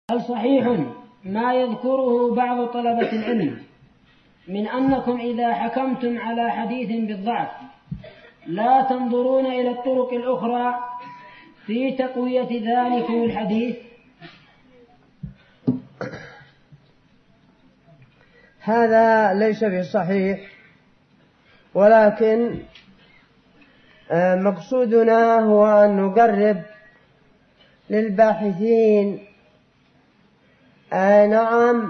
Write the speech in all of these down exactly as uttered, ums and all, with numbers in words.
هل صحيح ما يذكره بعض طلبة العلم من أنكم إذا حكمتم على حديث بالضعف لا تنظرون إلى الطرق الأخرى في تقوية ذلك الحديث؟ هذا ليس بصحيح، ولكن مقصودنا هو أن نقرب للباحثين نعم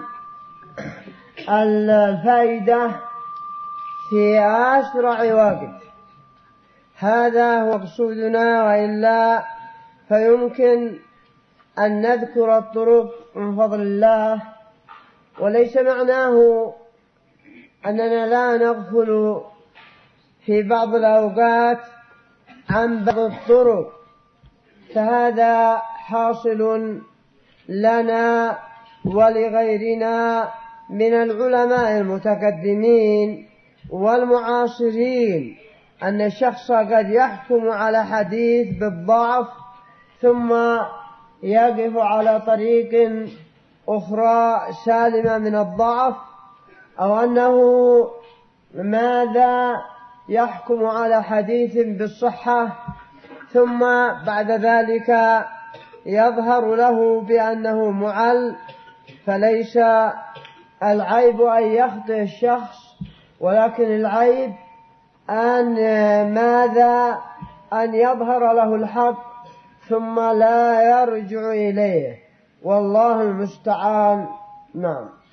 الفائدة في أسرع وقت. هذا هو مقصودنا، وإلا فيمكن أن نذكر الطرق من فضل الله، وليس معناه أننا لا نغفل في بعض الأوقات عن بعض الطرق، فهذا حاصل لنا ولغيرنا من العلماء المتقدمين والمعاصرين، أن الشخص قد يحكم على حديث بالضعف ثم يقف على طريق أخرى سالمة من الضعف، أو أنه ماذا يحكم على حديث بالصحة ثم بعد ذلك يظهر له بأنه معل. فليس العيب أن يخطئ الشخص، ولكن العيب أن ماذا أن يظهر له الحق ثم لا يرجع إليه، والله المستعان. نعم.